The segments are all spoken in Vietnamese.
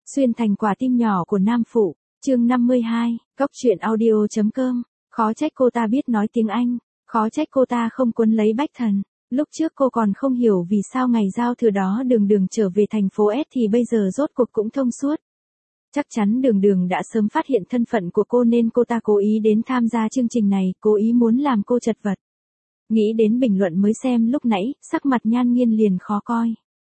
Xuyên thành quả tim nhỏ của nam phụ, chương 52, Góc truyện audio.com, khó trách cô ta biết nói tiếng Anh, khó trách cô ta không quấn lấy Bách Thần. Lúc trước cô còn không hiểu vì sao ngày giao thừa đó Đường trở về thành phố S thì bây giờ rốt cuộc cũng thông suốt. Chắc chắn Đường đã sớm phát hiện thân phận của cô nên cô ta cố ý đến tham gia chương trình này, cố ý muốn làm cô chật vật. Nghĩ đến bình luận mới xem lúc nãy, sắc mặt Nhan Nghiên liền khó coi.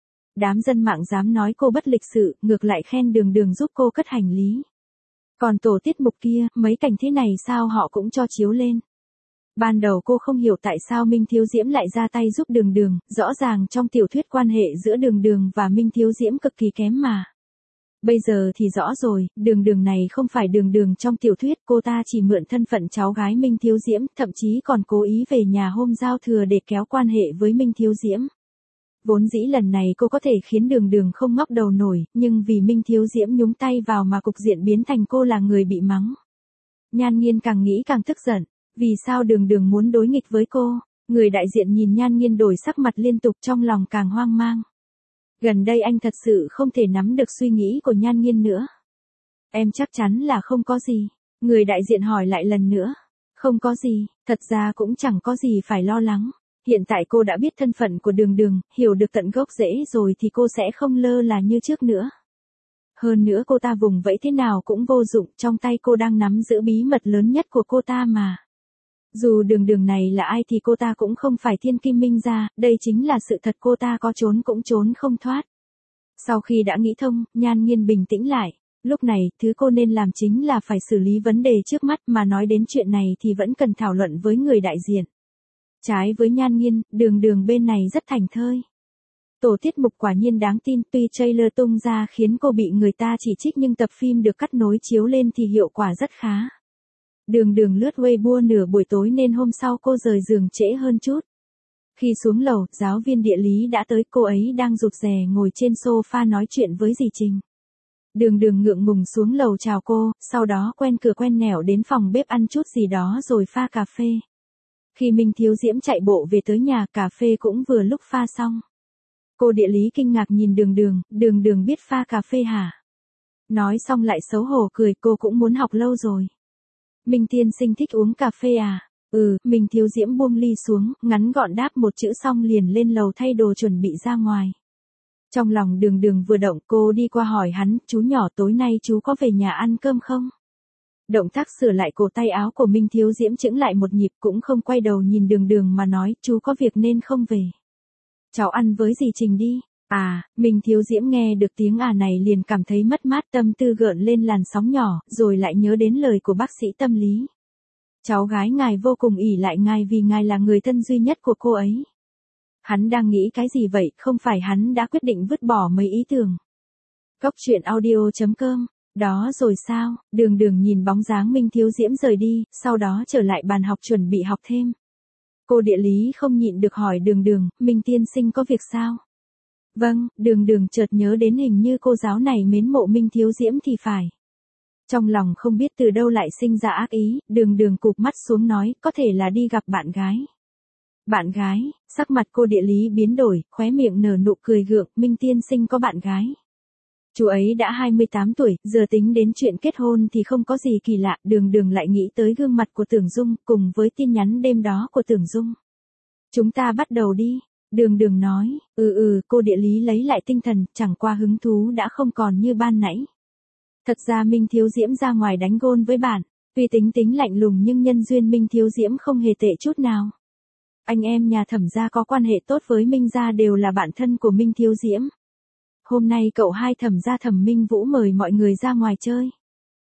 Đám dân mạng dám nói cô bất lịch sự, ngược lại khen Đường giúp cô cất hành lý. Còn tổ tiết mục kia, mấy cảnh thế này sao họ cũng cho chiếu lên. Ban đầu cô không hiểu tại sao Minh Thiếu Diễm lại ra tay giúp Đường, rõ ràng trong tiểu thuyết quan hệ giữa Đường và Minh Thiếu Diễm cực kỳ kém mà. Bây giờ thì rõ rồi, Đường này không phải Đường trong tiểu thuyết, cô ta chỉ mượn thân phận cháu gái Minh Thiếu Diễm, thậm chí còn cố ý về nhà hôm giao thừa để kéo quan hệ với Minh Thiếu Diễm. Vốn dĩ lần này cô có thể khiến Đường không ngóc đầu nổi, nhưng vì Minh Thiếu Diễm nhúng tay vào mà cục diện biến thành cô là người bị mắng. Nhan Nghiên càng nghĩ càng tức giận, vì sao Đường muốn đối nghịch với cô? Người đại diện nhìn Nhan Nghiên đổi sắc mặt liên tục, trong lòng càng hoang mang. Gần đây anh thật sự không thể nắm được suy nghĩ của Nhan Nghiên nữa. Em chắc chắn là không có gì. Người đại diện hỏi lại lần nữa. Không có gì, thật ra cũng chẳng có gì phải lo lắng. Hiện tại cô đã biết thân phận của Đường, hiểu được tận gốc rễ rồi thì cô sẽ không lơ là như trước nữa. Hơn nữa cô ta vùng vẫy thế nào cũng vô dụng, trong tay cô đang nắm giữ bí mật lớn nhất của cô ta mà. Dù Đường này là ai thì cô ta cũng không phải thiên kim Minh gia, đây chính là sự thật, cô ta có trốn cũng trốn không thoát. Sau khi đã nghĩ thông, Nhan Nghiên bình tĩnh lại. Lúc này, thứ cô nên làm chính là phải xử lý vấn đề trước mắt, mà nói đến chuyện này thì vẫn cần thảo luận với người đại diện. Trái với Nhan Nghiên, Đường bên này rất thành thơi. Tổ tiết mục quả nhiên đáng tin, tuy trailer tung ra khiến cô bị người ta chỉ trích nhưng tập phim được cắt nối chiếu lên thì hiệu quả rất khá. Đường lướt Weibo nửa buổi tối nên hôm sau cô rời giường trễ hơn chút. Khi xuống lầu, giáo viên địa lý đã tới, cô ấy đang rụt rè ngồi trên sofa nói chuyện với dì Trình. Đường ngượng ngùng xuống lầu chào cô, sau đó quen cửa quen nẻo đến phòng bếp ăn chút gì đó rồi pha cà phê. Khi Minh Thiếu Diễm chạy bộ về tới nhà, cà phê cũng vừa lúc pha xong. Cô địa lý kinh ngạc nhìn Đường biết pha cà phê hả? Nói xong lại xấu hổ cười, cô cũng muốn học lâu rồi. Minh tiên sinh thích uống cà phê à? Minh Thiếu Diễm buông ly xuống, ngắn gọn đáp một chữ xong liền lên lầu thay đồ chuẩn bị ra ngoài. Trong lòng Đường vừa động, cô đi qua hỏi hắn, chú nhỏ tối nay chú có về nhà ăn cơm không? Động tác sửa lại cổ tay áo của Minh Thiếu Diễm chững lại một nhịp, cũng không quay đầu nhìn Đường mà nói, chú có việc nên không về. Cháu ăn với dì Trình đi. Minh Thiếu Diễm nghe được tiếng này liền cảm thấy mất mát, tâm tư gợn lên làn sóng nhỏ, rồi lại nhớ đến lời của bác sĩ tâm lý. Cháu gái ngài vô cùng ỷ lại ngài vì ngài là người thân duy nhất của cô ấy. Hắn đang nghĩ cái gì vậy, không phải hắn đã quyết định vứt bỏ mấy ý tưởng. Góc truyện audio.com, đó rồi sao? Đường nhìn bóng dáng Minh Thiếu Diễm rời đi, sau đó trở lại bàn học chuẩn bị học thêm. Cô địa lý không nhịn được hỏi Đường, Minh tiên sinh có việc sao? Vâng, Đường chợt nhớ đến hình như cô giáo này mến mộ Minh Thiếu Diễm thì phải. Trong lòng không biết từ đâu lại sinh ra ác ý, Đường cụp mắt xuống nói, có thể là đi gặp bạn gái. Bạn gái? Sắc mặt cô địa lý biến đổi, khóe miệng nở nụ cười gượng, Minh tiên sinh có bạn gái. Chú ấy đã 28 tuổi, giờ tính đến chuyện kết hôn thì không có gì kỳ lạ, Đường lại nghĩ tới gương mặt của Tưởng Dung, cùng với tin nhắn đêm đó của Tưởng Dung. Chúng ta bắt đầu đi. Đường nói, cô địa lý lấy lại tinh thần, chẳng qua hứng thú đã không còn như ban nãy. Thật ra Minh Thiếu Diễm ra ngoài đánh gôn với bạn, tuy tính lạnh lùng nhưng nhân duyên Minh Thiếu Diễm không hề tệ chút nào. Anh em nhà Thẩm gia có quan hệ tốt với Minh gia đều là bạn thân của Minh Thiếu Diễm. Hôm nay cậu hai Thẩm gia Thẩm Minh Vũ mời mọi người ra ngoài chơi.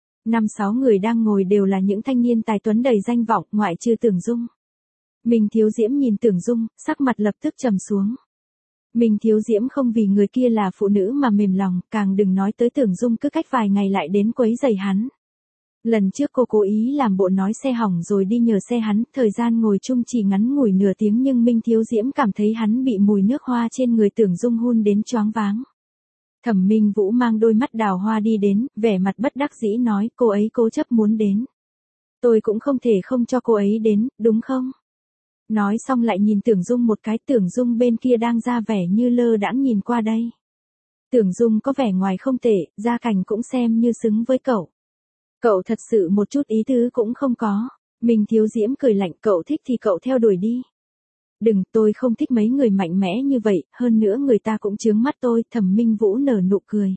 5-6 người đang ngồi đều là những thanh niên tài tuấn đầy danh vọng, ngoại trừ Tưởng Dung. Minh Thiếu Diễm nhìn Tưởng Dung, sắc mặt lập tức trầm xuống. Minh Thiếu Diễm không vì người kia là phụ nữ mà mềm lòng, càng đừng nói tới Tưởng Dung cứ cách vài ngày lại đến quấy rầy hắn. Lần trước cô cố ý làm bộ nói xe hỏng rồi đi nhờ xe hắn, thời gian ngồi chung chỉ ngắn ngủi nửa tiếng nhưng Minh Thiếu Diễm cảm thấy hắn bị mùi nước hoa trên người Tưởng Dung hun đến choáng váng. Thẩm Minh Vũ mang đôi mắt đào hoa đi đến, vẻ mặt bất đắc dĩ nói, cô ấy cố chấp muốn đến. Tôi cũng không thể không cho cô ấy đến, đúng không? Nói xong lại nhìn Tưởng Dung một cái, Tưởng Dung bên kia đang ra vẻ như lơ đãng nhìn qua đây. Tưởng Dung có vẻ ngoài không tệ, gia cảnh cũng xem như xứng với cậu. Cậu thật sự một chút ý tứ cũng không có. Minh Thiếu Diễm cười lạnh, cậu thích thì cậu theo đuổi đi. Đừng, tôi không thích mấy người mạnh mẽ như vậy, hơn nữa người ta cũng chướng mắt tôi. Thẩm Minh Vũ nở nụ cười.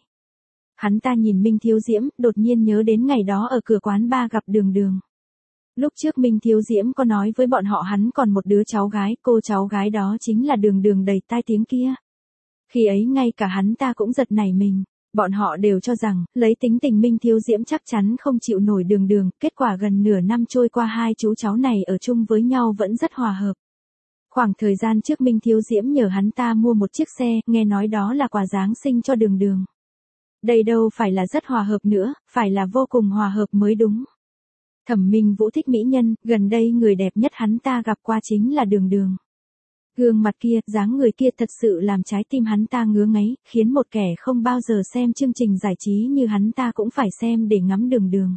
Hắn ta nhìn Minh Thiếu Diễm, đột nhiên nhớ đến ngày đó ở cửa quán bar gặp Đường Đường. Lúc trước Minh Thiếu Diễm có nói với bọn họ hắn còn một đứa cháu gái, cô cháu gái đó chính là Đường Đường đầy tai tiếng kia. Khi ấy ngay cả hắn ta cũng giật nảy mình. Bọn họ đều cho rằng, lấy tính tình Minh Thiếu Diễm chắc chắn không chịu nổi Đường Đường, kết quả gần nửa năm trôi qua hai chú cháu này ở chung với nhau vẫn rất hòa hợp. Khoảng thời gian trước Minh Thiếu Diễm nhờ hắn ta mua một chiếc xe, nghe nói đó là quà Giáng sinh cho Đường Đường. Đây đâu phải là rất hòa hợp nữa, phải là vô cùng hòa hợp mới đúng. Thẩm Minh Vũ thích mỹ nhân, gần đây người đẹp nhất hắn ta gặp qua chính là Đường Đường. Gương mặt kia, dáng người kia thật sự làm trái tim hắn ta ngứa ngáy, khiến một kẻ không bao giờ xem chương trình giải trí như hắn ta cũng phải xem để ngắm Đường Đường.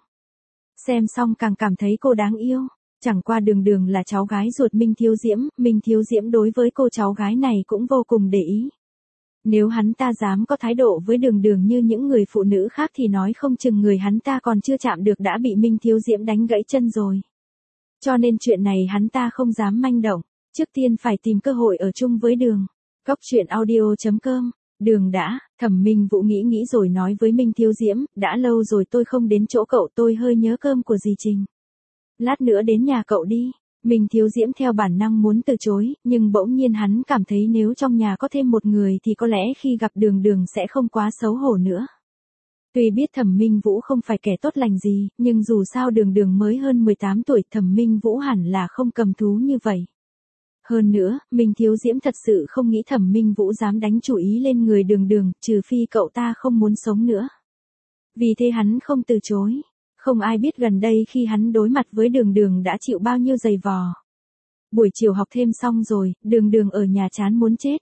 Xem xong càng cảm thấy cô đáng yêu. Chẳng qua Đường Đường là cháu gái ruột Minh Thiếu Diễm đối với cô cháu gái này cũng vô cùng để ý. Nếu hắn ta dám có thái độ với Đường Đường như những người phụ nữ khác thì nói không chừng người hắn ta còn chưa chạm được đã bị Minh Thiếu Diễm đánh gãy chân rồi. Cho nên chuyện này hắn ta không dám manh động, trước tiên phải tìm cơ hội ở chung với Đường. Góc truyện audio.com, Đường đã, Thẩm Minh Vũ nghĩ rồi nói với Minh Thiếu Diễm, đã lâu rồi tôi không đến chỗ cậu, tôi hơi nhớ cơm của dì Trình. Lát nữa đến nhà cậu đi. Minh Thiếu Diễm theo bản năng muốn từ chối, nhưng bỗng nhiên hắn cảm thấy nếu trong nhà có thêm một người thì có lẽ khi gặp Đường Đường sẽ không quá xấu hổ nữa. Tuy biết Thẩm Minh Vũ không phải kẻ tốt lành gì, nhưng dù sao Đường Đường mới hơn 18 tuổi, Thẩm Minh Vũ hẳn là không cầm thú như vậy. Hơn nữa, Minh Thiếu Diễm thật sự không nghĩ Thẩm Minh Vũ dám đánh chủ ý lên người Đường Đường, trừ phi cậu ta không muốn sống nữa. Vì thế hắn không từ chối. Không ai biết gần đây khi hắn đối mặt với Đường Đường đã chịu bao nhiêu giày vò. Buổi chiều học thêm xong rồi, Đường Đường ở nhà chán muốn chết.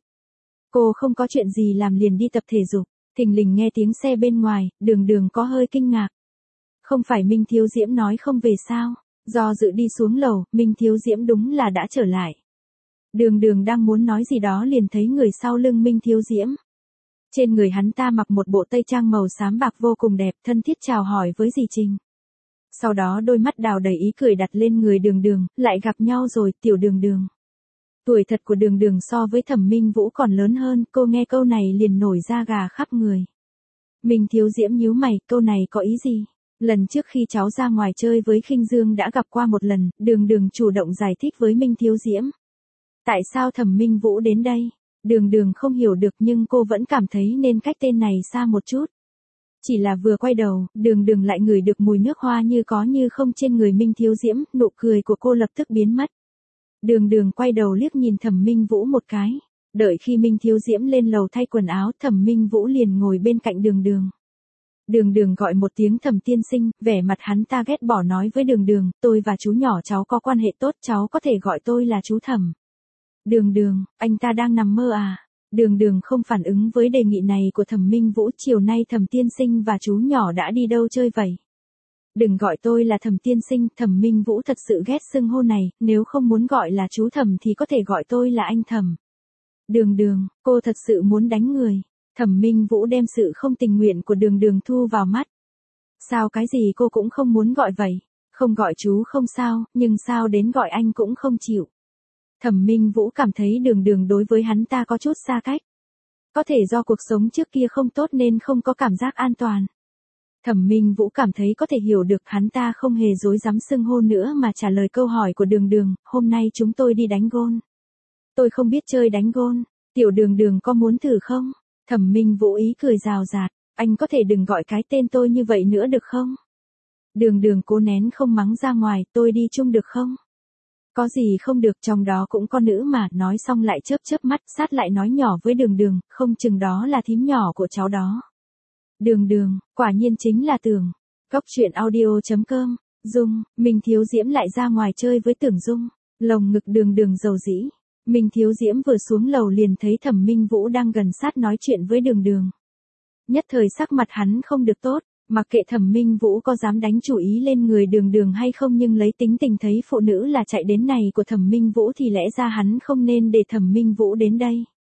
Cô không có chuyện gì làm liền đi tập thể dục, thình lình nghe tiếng xe bên ngoài, Đường Đường có hơi kinh ngạc. Không phải Minh Thiếu Diễm nói không về sao? Do dự đi xuống lầu, Minh Thiếu Diễm đúng là đã trở lại. Đường Đường đang muốn nói gì đó liền thấy người sau lưng Minh Thiếu Diễm. Trên người hắn ta mặc một bộ tây trang màu xám bạc vô cùng đẹp, thân thiết chào hỏi với dì Trình. Sau đó đôi mắt đào đầy ý cười đặt lên người Đường Đường, lại gặp nhau rồi, tiểu Đường Đường. Tuổi thật của Đường Đường so với Thẩm Minh Vũ còn lớn hơn, cô nghe câu này liền nổi da gà khắp người. Minh Thiếu Diễm nhíu mày, câu này có ý gì? Lần trước khi cháu ra ngoài chơi với Khinh Dương đã gặp qua một lần, Đường Đường chủ động giải thích với Minh Thiếu Diễm. Tại sao Thẩm Minh Vũ đến đây? Đường Đường không hiểu được nhưng cô vẫn cảm thấy nên cách tên này xa một chút. Chỉ là vừa quay đầu, Đường Đường lại ngửi được mùi nước hoa như có như không trên người Minh Thiếu Diễm, nụ cười của cô lập tức biến mất. Đường Đường quay đầu liếc nhìn Thẩm Minh Vũ một cái. Đợi khi Minh Thiếu Diễm lên lầu thay quần áo, Thẩm Minh Vũ liền ngồi bên cạnh Đường Đường. Đường Đường gọi một tiếng Thẩm tiên sinh, vẻ mặt hắn ta ghét bỏ nói với Đường Đường, tôi và chú nhỏ cháu có quan hệ tốt, cháu có thể gọi tôi là chú Thẩm. Đường Đường, anh ta đang nằm mơ à? Đường Đường không phản ứng với đề nghị này của Thẩm Minh Vũ, chiều nay Thẩm tiên sinh và chú nhỏ đã đi đâu chơi vậy? Đừng gọi tôi là Thẩm tiên sinh, Thẩm Minh Vũ thật sự ghét xưng hô này, nếu không muốn gọi là chú Thẩm thì có thể gọi tôi là anh Thẩm. Đường Đường, cô thật sự muốn đánh người. Thẩm Minh Vũ đem sự không tình nguyện của Đường Đường thu vào mắt. Sao cái gì cô cũng không muốn gọi vậy? Không gọi chú không sao, nhưng sao đến gọi anh cũng không chịu. Thẩm Minh Vũ cảm thấy Đường Đường đối với hắn ta có chút xa cách. Có thể do cuộc sống trước kia không tốt nên không có cảm giác an toàn. Thẩm Minh Vũ cảm thấy có thể hiểu được hắn ta không hề dối dám xưng hô nữa mà trả lời câu hỏi của Đường Đường, hôm nay chúng tôi đi đánh gôn. Tôi không biết chơi đánh gôn, tiểu Đường Đường có muốn thử không? Thẩm Minh Vũ ý cười rào rạt, anh có thể đừng gọi cái tên tôi như vậy nữa được không? Đường Đường cố nén không mắng ra ngoài, tôi đi chung được không? Có gì không được, trong đó cũng có nữ mà, nói xong lại chớp chớp mắt, sát lại nói nhỏ với Đường Đường, không chừng đó là thím nhỏ của cháu đó. Đường Đường, quả nhiên chính là Tưởng. Góc truyện audio.com, Dung, Minh Thiếu Diễm lại ra ngoài chơi với Tưởng Dung, lồng ngực Đường Đường dầu dĩ. Minh Thiếu Diễm vừa xuống lầu liền thấy Thẩm Minh Vũ đang gần sát nói chuyện với Đường Đường. Nhất thời sắc mặt hắn không được tốt, mặc kệ Thẩm Minh Vũ có dám đánh chủ ý lên người Đường Đường hay không nhưng lấy tính tình thấy phụ nữ là chạy đến này của Thẩm Minh Vũ thì lẽ ra hắn không nên để Thẩm Minh Vũ đến đây.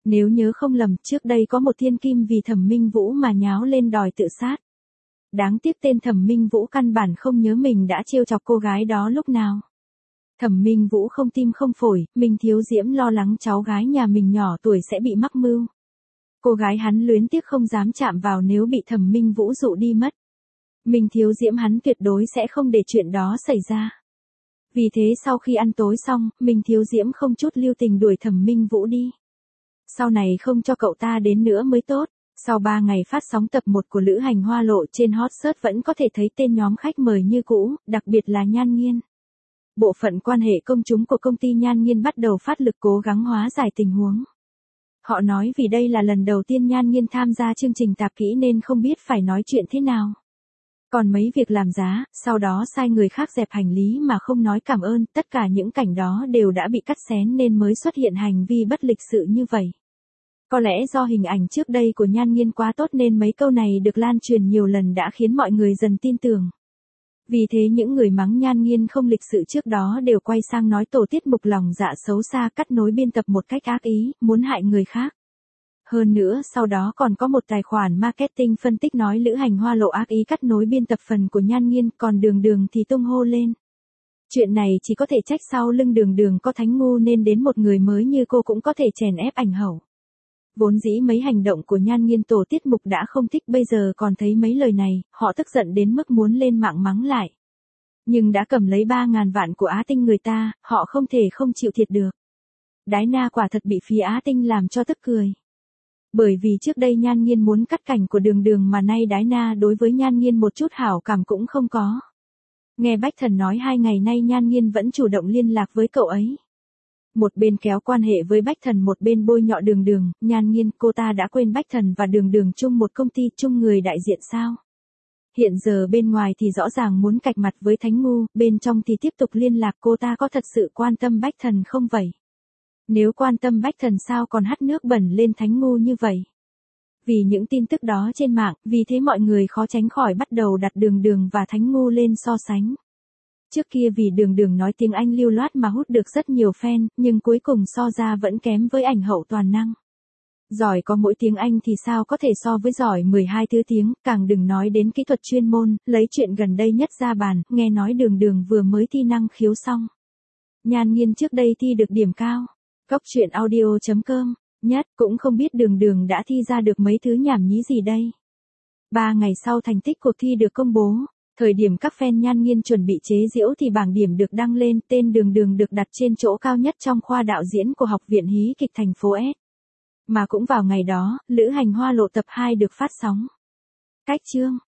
Nếu nhớ không lầm, trước đây có một thiên kim vì Thẩm Minh Vũ mà nháo lên đòi tự sát. Đáng tiếc tên Thẩm Minh Vũ căn bản không nhớ mình đã trêu chọc cô gái đó lúc nào. Thẩm Minh Vũ không tim không phổi, Minh Thiếu Diễm lo lắng cháu gái nhà mình nhỏ tuổi sẽ bị mắc mưu. Cô gái hắn luyến tiếc không dám chạm vào nếu bị Thẩm Minh Vũ dụ đi mất. Minh Thiếu Diễm hắn tuyệt đối sẽ không để chuyện đó xảy ra. Vì thế sau khi ăn tối xong, Minh Thiếu Diễm không chút lưu tình đuổi Thẩm Minh Vũ đi. Sau này không cho cậu ta đến nữa mới tốt. Sau 3 ngày phát sóng tập 1 của Lữ Hành Hoa Lộ trên hot search vẫn có thể thấy tên nhóm khách mời như cũ, đặc biệt là Nhan Nghiên. Bộ phận quan hệ công chúng của công ty Nhan Nghiên bắt đầu phát lực cố gắng hóa giải tình huống. Họ nói vì đây là lần đầu tiên Nhan Nghiên tham gia chương trình tạp kỹ nên không biết phải nói chuyện thế nào. Còn mấy việc làm giá, sau đó sai người khác dẹp hành lý mà không nói cảm ơn, tất cả những cảnh đó đều đã bị cắt xén nên mới xuất hiện hành vi bất lịch sự như vậy. Có lẽ do hình ảnh trước đây của Nhan Nghiên quá tốt nên mấy câu này được lan truyền nhiều lần đã khiến mọi người dần tin tưởng. Vì thế những người mắng Nhan Nghiên không lịch sự trước đó đều quay sang nói tổ tiết mục lòng dạ xấu xa cắt nối biên tập một cách ác ý, muốn hại người khác. Hơn nữa sau đó còn có một tài khoản marketing phân tích nói Lữ Hành Hoa Lộ ác ý cắt nối biên tập phần của Nhan Nghiên, còn Đường Đường thì tung hô lên. Chuyện này chỉ có thể trách sau lưng Đường Đường có thánh ngu nên đến một người mới như cô cũng có thể chèn ép ảnh hậu. Vốn dĩ mấy hành động của Nhan Nghiên tổ tiết mục đã không thích, bây giờ còn thấy mấy lời này, họ tức giận đến mức muốn lên mạng mắng lại. Nhưng đã cầm lấy 3.000 vạn của Á Tinh người ta, họ không thể không chịu thiệt được. Đái Na quả thật bị phía Á Tinh làm cho tức cười. Bởi vì trước đây Nhan Nghiên muốn cắt cảnh của Đường Đường mà nay Đái Na đối với Nhan Nghiên một chút hảo cảm cũng không có. Nghe Bách Thần nói 2 ngày nay Nhan Nghiên vẫn chủ động liên lạc với cậu ấy. Một bên kéo quan hệ với Bách Thần một bên bôi nhọ Đường Đường, Nhan Nghiên cô ta đã quên Bách Thần và Đường Đường chung một công ty chung người đại diện sao. Hiện giờ bên ngoài thì rõ ràng muốn cạch mặt với Thánh Ngu, bên trong thì tiếp tục liên lạc, cô ta có thật sự quan tâm Bách Thần không vậy? Nếu quan tâm Bách Thần sao còn hắt nước bẩn lên Thánh Ngu như vậy? Vì những tin tức đó trên mạng, vì thế mọi người khó tránh khỏi bắt đầu đặt Đường Đường và Thánh Ngu lên so sánh. Trước kia vì Đường Đường nói tiếng Anh lưu loát mà hút được rất nhiều fan, nhưng cuối cùng so ra vẫn kém với ảnh hậu toàn năng. Giỏi có mỗi tiếng Anh thì sao có thể so với giỏi 12 thứ tiếng, càng đừng nói đến kỹ thuật chuyên môn, lấy chuyện gần đây nhất ra bàn, nghe nói Đường Đường vừa mới thi năng khiếu xong. Nhan Nghiên trước đây thi được điểm cao. Cóc truyện audio.com, nhất cũng không biết Đường Đường đã thi ra được mấy thứ nhảm nhí gì đây. 3 ngày sau thành tích cuộc thi được công bố. Thời điểm các fan Nhan Nghiên chuẩn bị chế giễu thì bảng điểm được đăng lên, tên Đường Đường được đặt trên chỗ cao nhất trong khoa đạo diễn của Học viện Hí kịch thành phố S. Mà cũng vào ngày đó, Lữ Hành Hoa Lộ tập 2 được phát sóng. Cách chương